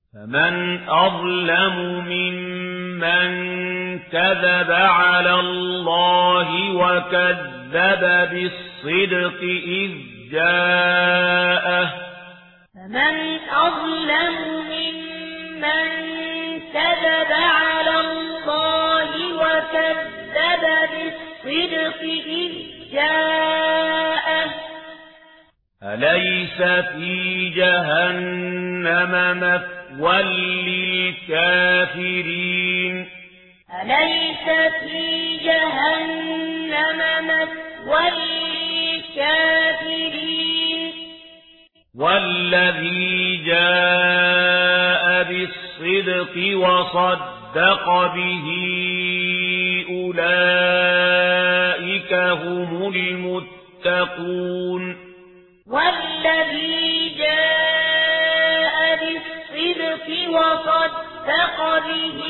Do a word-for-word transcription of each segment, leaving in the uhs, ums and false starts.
فمن أظلم ممن كذب على الله وكذب بالصدق إذ جاءه فمن أظلم ممن كذب على الله وكذب بالصدق إذ جاءه أليس في جهنم مثوى للكافرين أليس في جهنم مثوى للكافرين والذي جاء بالصدق وصدق به أولئك هم المتقون والذي جاء بالصدق وصدق به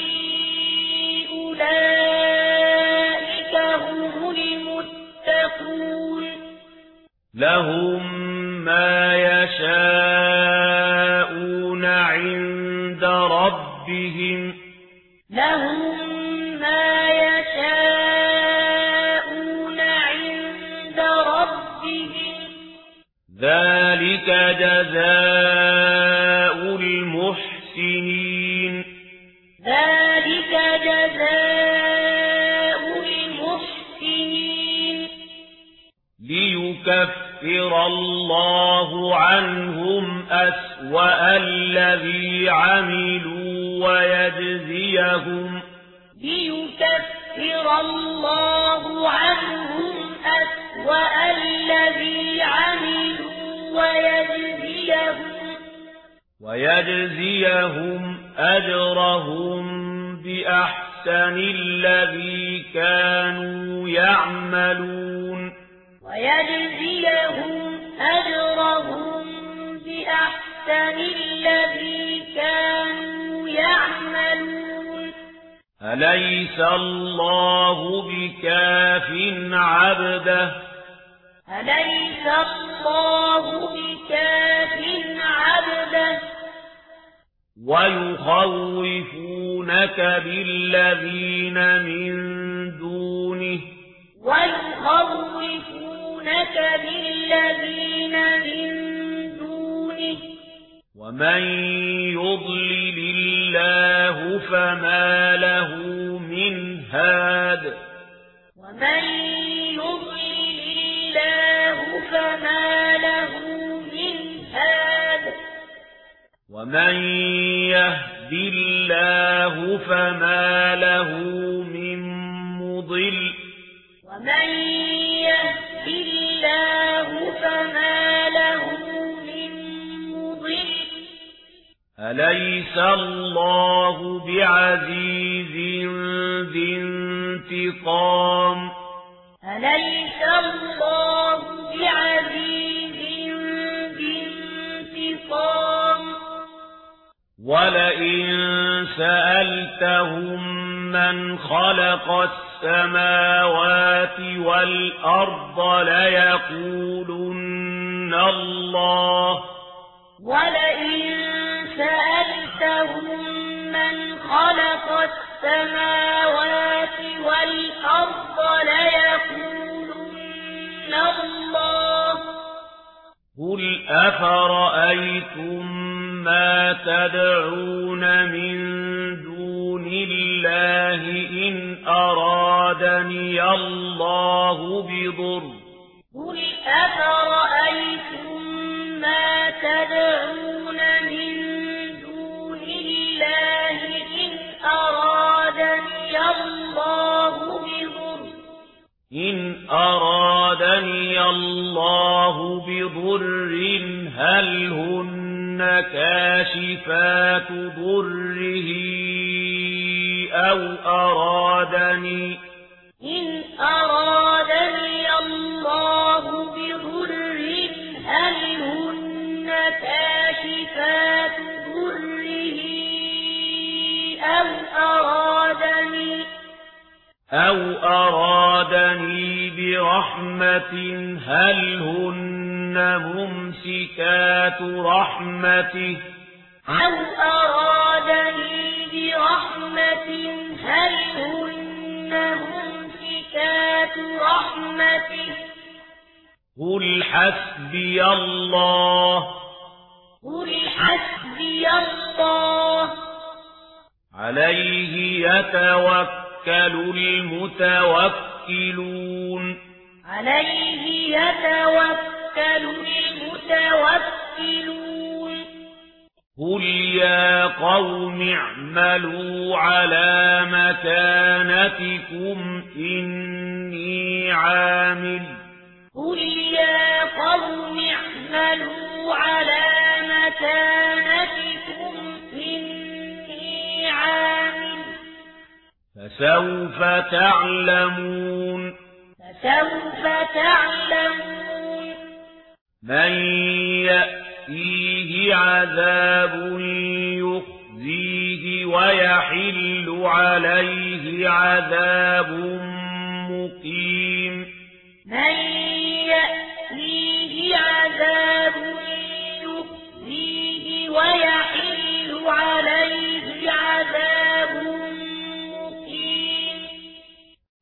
أولئك هم المتقون لهم ما يشاءون عند ربهم لهم ما يشاءون عند ربهم ذلك جزاء المحسنين ذلك جزاء المحسنين ليكفر الله عنهم أسوأ الذي عملوا ويجزيهم ليكفر الله عنهم أسوأ الذي عملوا ويجزيهم ويجزيهم أجرهم بأحسن الذي كانوا يعملون ويجزيهم أجرهم بأحسن الذي كانوا يعملون أليس الله بكاف عبده أليس الله بكاف عبده ويخوفونك بالذين من دونه ويخوفونك بالذين من دونه ومن يضلل الله فما له من هاد ومن يضلل الله فما له من هاد ومن يهد الله فما له من مضل ومن يهد الله فما له من مضل أليس الله بعزيز ذي انتقام أليس الله بعزيز ذي انتقام ولئن سألتهم من خلق السماوات والأرض ليقولن الله ولئن سألتهم من خلق السماوات والأرض ليقولن الله قل أفرأيتم ما تدعون من دون الله إن أرادني الله بضر قل أفرأيتم ما تدعون من دون الله إن أرادني الله بضر إن أرادني الله بضر هل هن كاشفات ضره أو أرادني إن أرادني الله بضر هل هن كاشفات ضره أو أرادني أو أرادني برحمة هل هن ممسكات رحمته أو أرادني رحمة هل هن ممسكات رحمته قل حسبي الله قل حسبي الله عليه يتوكل المتوكلون عليه يتوكل المتوكلون قل يا قوم اعملوا على مكانتكم إني عامل قل يا قوم اعملوا على مكانتكم إني عامل فسوف تعلمون فسوف تعلمون من يأتيه عذاب يخزيه ويحل عليه عذاب مقيم